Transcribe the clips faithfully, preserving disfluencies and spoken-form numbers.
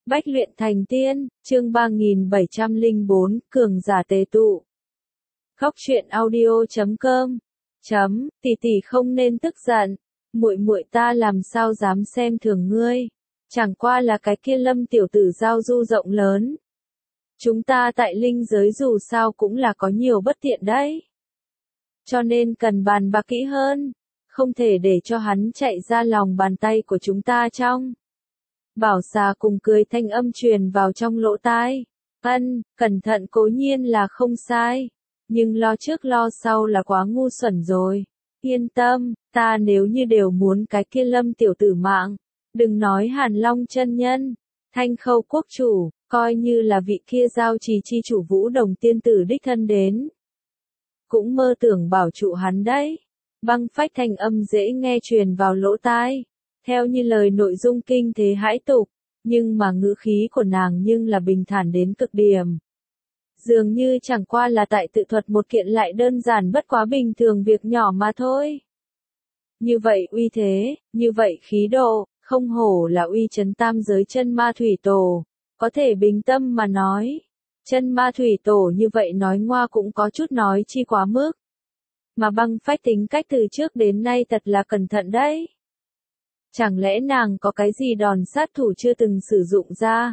Bách luyện thành tiên, chương ba nghìn bảy trăm lẻ bốn, cường giả tề tụ. Khóc chuyện audio chấm com. Chấm, tỷ tỷ không nên tức giận, muội muội ta làm sao dám xem thường ngươi, chẳng qua là cái kia Lâm tiểu tử giao du rộng lớn. Chúng ta tại linh giới dù sao cũng là có nhiều bất tiện đấy. Cho nên cần bàn bạc kỹ hơn, không thể để cho hắn chạy ra lòng bàn tay của chúng ta trong. Bảo xà cùng cười thanh âm truyền vào trong lỗ tai. Ân, cẩn thận cố nhiên là không sai, nhưng lo trước lo sau là quá ngu xuẩn rồi. Yên tâm, ta nếu như đều muốn cái kia Lâm tiểu tử mạng, đừng nói Hàn Long chân nhân, Thanh Khâu quốc chủ, coi như là vị kia giao trì chi chủ Vũ Đồng tiên tử đích thân đến, cũng mơ tưởng bảo trụ hắn đấy. Băng phách thanh âm dễ nghe truyền vào lỗ tai, theo như lời nội dung kinh thế hãi tục, nhưng mà ngữ khí của nàng nhưng là bình thản đến cực điểm. Dường như chẳng qua là tại tự thuật một kiện lại đơn giản bất quá bình thường việc nhỏ mà thôi. Như vậy uy thế, như vậy khí độ, không hổ là uy chấn tam giới chân ma thủy tổ, có thể bình tâm mà nói. Chân ma thủy tổ như vậy nói ngoa cũng có chút nói chi quá mức. Mà băng phách tính cách từ trước đến nay thật là cẩn thận đấy. Chẳng lẽ nàng có cái gì đòn sát thủ chưa từng sử dụng ra?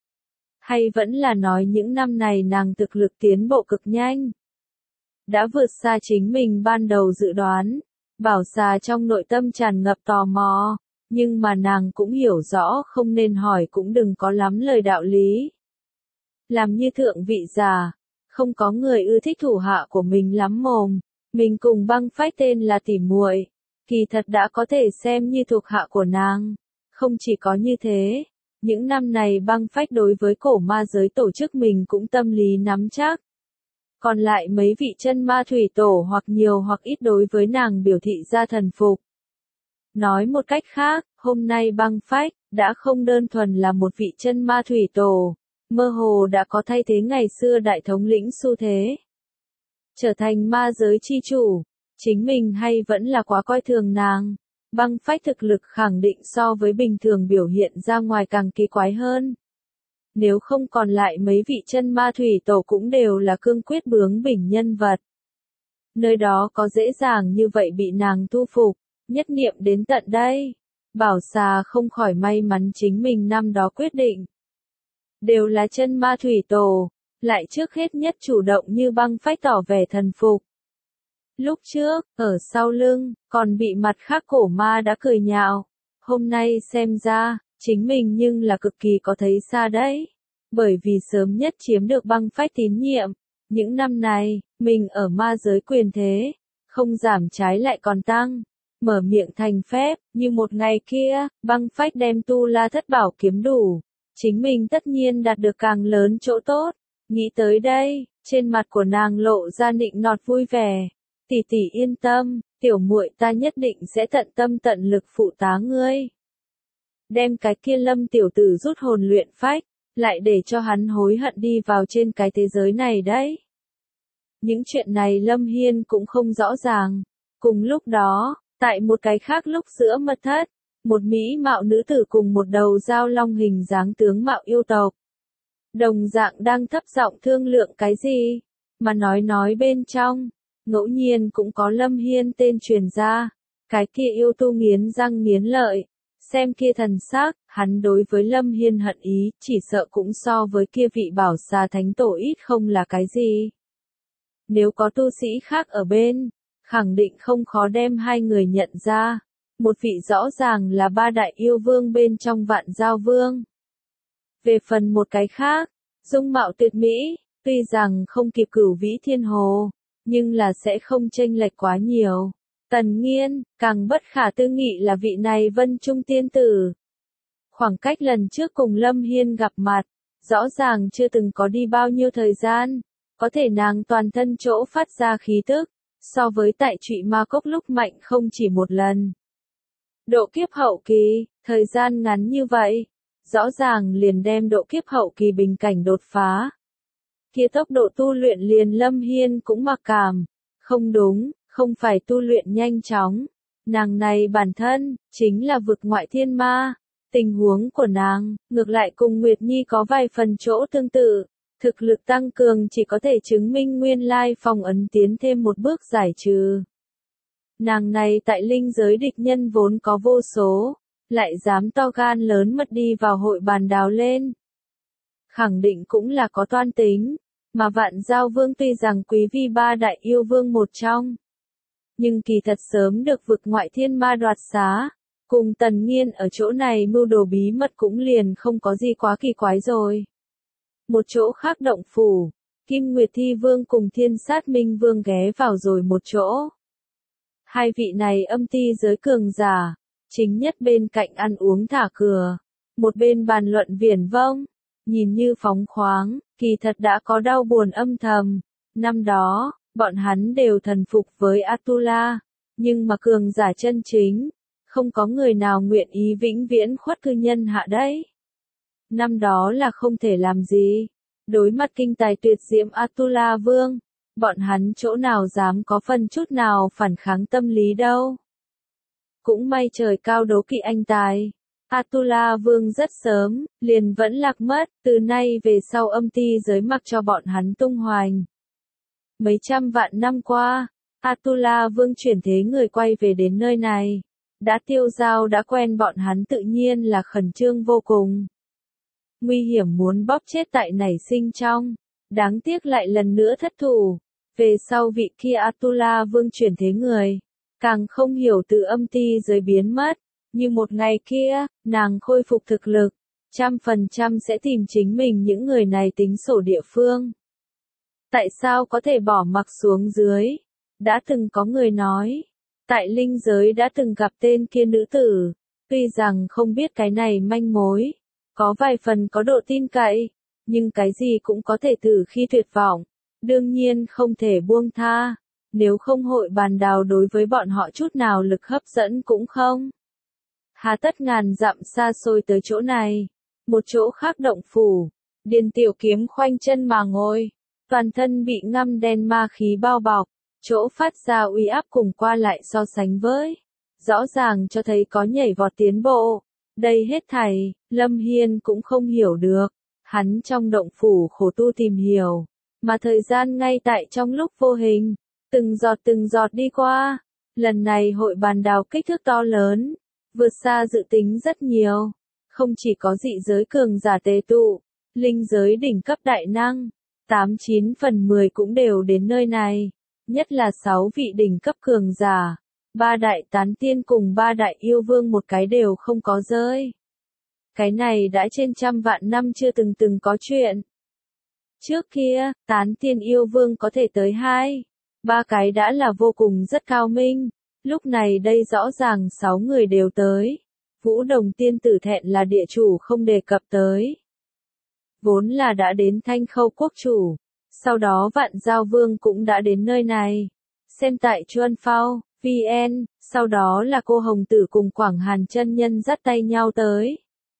Hay vẫn là nói những năm này nàng thực lực tiến bộ cực nhanh? Đã vượt xa chính mình ban đầu dự đoán, bảo xà trong nội tâm tràn ngập tò mò, nhưng mà nàng cũng hiểu rõ không nên hỏi cũng đừng có lắm lời đạo lý. Làm như thượng vị già, không có người ưa thích thủ hạ của mình lắm mồm, mình cùng băng phách tên là tỉ muội, kỳ thật đã có thể xem như thuộc hạ của nàng. Không chỉ có như thế, những năm này băng phách đối với cổ ma giới tổ chức mình cũng tâm lý nắm chắc. Còn lại mấy vị chân ma thủy tổ hoặc nhiều hoặc ít đối với nàng biểu thị ra thần phục. Nói một cách khác, hôm nay băng phách đã không đơn thuần là một vị chân ma thủy tổ, mơ hồ đã có thay thế ngày xưa đại thống lĩnh xu thế. Trở thành ma giới chi chủ, chính mình hay vẫn là quá coi thường nàng. Băng phách thực lực khẳng định so với bình thường biểu hiện ra ngoài càng kỳ quái hơn. Nếu không còn lại mấy vị chân ma thủy tổ cũng đều là cương quyết bướng bỉnh nhân vật. Nơi đó có dễ dàng như vậy bị nàng thu phục, nhất niệm đến tận đây. Bảo xà không khỏi may mắn chính mình năm đó quyết định. Đều là chân ma thủy tổ, lại trước hết nhất chủ động như băng phách tỏ vẻ thần phục. Lúc trước, ở sau lưng, còn bị mặt khác cổ ma đã cười nhạo. Hôm nay xem ra, chính mình nhưng là cực kỳ có thấy xa đấy. Bởi vì sớm nhất chiếm được băng phách tín nhiệm. Những năm này, mình ở ma giới quyền thế, không giảm trái lại còn tăng. Mở miệng thành phép, như một ngày kia, băng phách đem tu la thất bảo kiếm đủ. Chính mình tất nhiên đạt được càng lớn chỗ tốt. Nghĩ tới đây, trên mặt của nàng lộ ra nịnh nọt vui vẻ. Tỷ tỷ yên tâm, tiểu muội ta nhất định sẽ tận tâm tận lực phụ tá ngươi. Đem cái kia Lâm tiểu tử rút hồn luyện phách, lại để cho hắn hối hận đi vào trên cái thế giới này đấy. Những chuyện này Lâm Hiên cũng không rõ ràng. Cùng lúc đó, tại một cái khác lúc giữa mật thất, một mỹ mạo nữ tử cùng một đầu dao long hình dáng tướng mạo yêu tộc. Đồng dạng đang thấp giọng thương lượng cái gì, mà nói nói bên trong. Ngẫu nhiên cũng có Lâm Hiên tên truyền ra, cái kia yêu tu nghiến răng nghiến lợi, xem kia thần sắc, hắn đối với Lâm Hiên hận ý, chỉ sợ cũng so với kia vị bảo xà thánh tổ ít không là cái gì. Nếu có tu sĩ khác ở bên, khẳng định không khó đem hai người nhận ra, một vị rõ ràng là ba đại yêu vương bên trong vạn giao vương. Về phần một cái khác, dung mạo tuyệt mỹ, tuy rằng không kịp Cửu Vĩ Thiên Hồ, nhưng là sẽ không chênh lệch quá nhiều. Tần Nghiên, càng bất khả tư nghị là vị này Vân Trung tiên tử. Khoảng cách lần trước cùng Lâm Hiên gặp mặt, rõ ràng chưa từng có đi bao nhiêu thời gian, có thể nàng toàn thân chỗ phát ra khí tức, so với tại Trụy Ma Cốc lúc mạnh không chỉ một lần. Độ kiếp hậu kỳ, thời gian ngắn như vậy, rõ ràng liền đem độ kiếp hậu kỳ bình cảnh đột phá. Kia tốc độ tu luyện liền Lâm Hiên cũng mặc cảm. Không đúng, không phải tu luyện nhanh chóng. Nàng này bản thân, chính là vực ngoại thiên ma. Tình huống của nàng, ngược lại cùng Nguyệt Nhi có vài phần chỗ tương tự. Thực lực tăng cường chỉ có thể chứng minh nguyên lai phong ấn tiến thêm một bước giải trừ. Nàng này tại linh giới địch nhân vốn có vô số, lại dám to gan lớn mật đi vào hội bàn đào lên. Khẳng định cũng là có toan tính, mà Vạn Giao Vương tuy rằng quý vi ba đại yêu vương một trong, nhưng kỳ thật sớm được vực ngoại thiên ma đoạt xá, cùng Tần Nghiên ở chỗ này mưu đồ bí mật cũng liền không có gì quá kỳ quái rồi. Một chỗ khác động phủ, Kim Nguyệt Thi Vương cùng Thiên Sát Minh Vương ghé vào rồi một chỗ. Hai vị này âm ti giới cường giả, chính nhất bên cạnh ăn uống thả cửa, một bên bàn luận viển vông, nhìn như phóng khoáng, kỳ thật đã có đau buồn âm thầm. Năm đó, bọn hắn đều thần phục với Atula, nhưng mà cường giả chân chính, không có người nào nguyện ý vĩnh viễn khuất cư nhân hạ đấy. Năm đó là không thể làm gì, đối mặt kinh tài tuyệt diễm Atula Vương, bọn hắn chỗ nào dám có phần chút nào phản kháng tâm lý đâu. Cũng may trời cao đố kỵ anh tài. Atula Vương rất sớm, liền vẫn lạc mất, từ nay về sau âm ti giới mặc cho bọn hắn tung hoành. Mấy trăm vạn năm qua, Atula Vương chuyển thế người quay về đến nơi này. Đã tiêu giao đã quen bọn hắn tự nhiên là khẩn trương vô cùng. Nguy hiểm muốn bóp chết tại nảy sinh trong, đáng tiếc lại lần nữa thất thủ. Về sau vị kia Atula Vương chuyển thế người, càng không hiểu từ âm ti giới biến mất. Như một ngày kia, nàng khôi phục thực lực, trăm phần trăm sẽ tìm chính mình những người này tính sổ địa phương. Tại sao có thể bỏ mặc xuống dưới? Đã từng có người nói, tại linh giới đã từng gặp tên kia nữ tử, tuy rằng không biết cái này manh mối, có vài phần có độ tin cậy, nhưng cái gì cũng có thể từ khi tuyệt vọng, đương nhiên không thể buông tha, nếu không hội bàn đào đối với bọn họ chút nào lực hấp dẫn cũng không. Hà tất ngàn dặm xa xôi tới chỗ này, một chỗ khác động phủ, Điền Tiểu Kiếm khoanh chân mà ngồi, toàn thân bị ngăm đen ma khí bao bọc, chỗ phát ra uy áp cùng qua lại so sánh với, rõ ràng cho thấy có nhảy vọt tiến bộ. Đây hết thảy, Lâm Hiên cũng không hiểu được, hắn trong động phủ khổ tu tìm hiểu, mà thời gian ngay tại trong lúc vô hình, từng giọt từng giọt đi qua, lần này hội bàn đào kích thước to lớn, vượt xa dự tính rất nhiều, không chỉ có dị giới cường giả tề tụ, linh giới đỉnh cấp đại năng, tám chín phần mười cũng đều đến nơi này, nhất là sáu vị đỉnh cấp cường giả, ba đại tán tiên cùng ba đại yêu vương một cái đều không có rơi. Cái này đã trên trăm vạn năm chưa từng từng có chuyện. Trước kia, tán tiên yêu vương có thể tới hai, ba cái đã là vô cùng rất cao minh. Lúc này đây rõ ràng sáu người đều tới. Vũ Đồng tiên tử thẹn là địa chủ không đề cập tới. Vốn là đã đến Thanh Khâu quốc chủ. Sau đó Vạn Giao Vương cũng đã đến nơi này. Xem tại Chuan Phao, vê en, sau đó là cô Hồng Tử cùng Quảng Hàn chân nhân dắt tay nhau tới.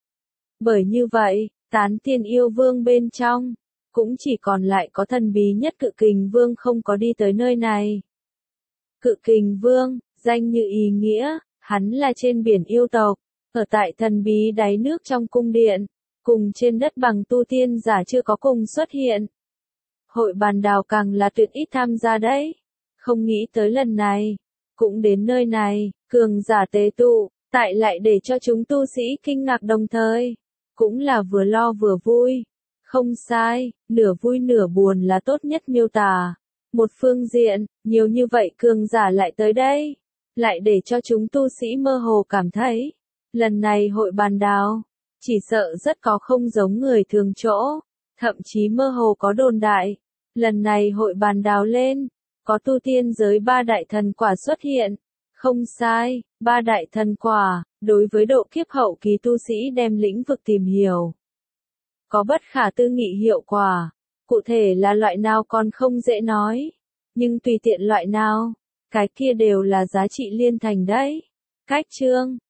Bởi như vậy, tán tiên yêu vương bên trong, cũng chỉ còn lại có thần bí nhất Cự Kình Vương không có đi tới nơi này. Cự Kình Vương, danh như ý nghĩa, hắn là trên biển yêu tộc, ở tại thần bí đáy nước trong cung điện, cùng trên đất bằng tu tiên giả chưa có cùng xuất hiện. Hội bàn đào càng là tuyệt ít tham gia đấy, không nghĩ tới lần này, cũng đến nơi này, cường giả tế tụ, tại lại để cho chúng tu sĩ kinh ngạc đồng thời, cũng là vừa lo vừa vui. Không sai, nửa vui nửa buồn là tốt nhất miêu tả. Một phương diện, nhiều như vậy cường giả lại tới đây, lại để cho chúng tu sĩ mơ hồ cảm thấy, lần này hội bàn đào, chỉ sợ rất có không giống người thường chỗ, thậm chí mơ hồ có đồn đại, lần này hội bàn đào lên, có tu tiên giới ba đại thần quả xuất hiện, không sai, ba đại thần quả, đối với độ kiếp hậu kỳ tu sĩ đem lĩnh vực tìm hiểu, có bất khả tư nghị hiệu quả, cụ thể là loại nào còn không dễ nói. Nhưng tùy tiện loại nào, cái kia đều là giá trị liên thành đấy. Cách chương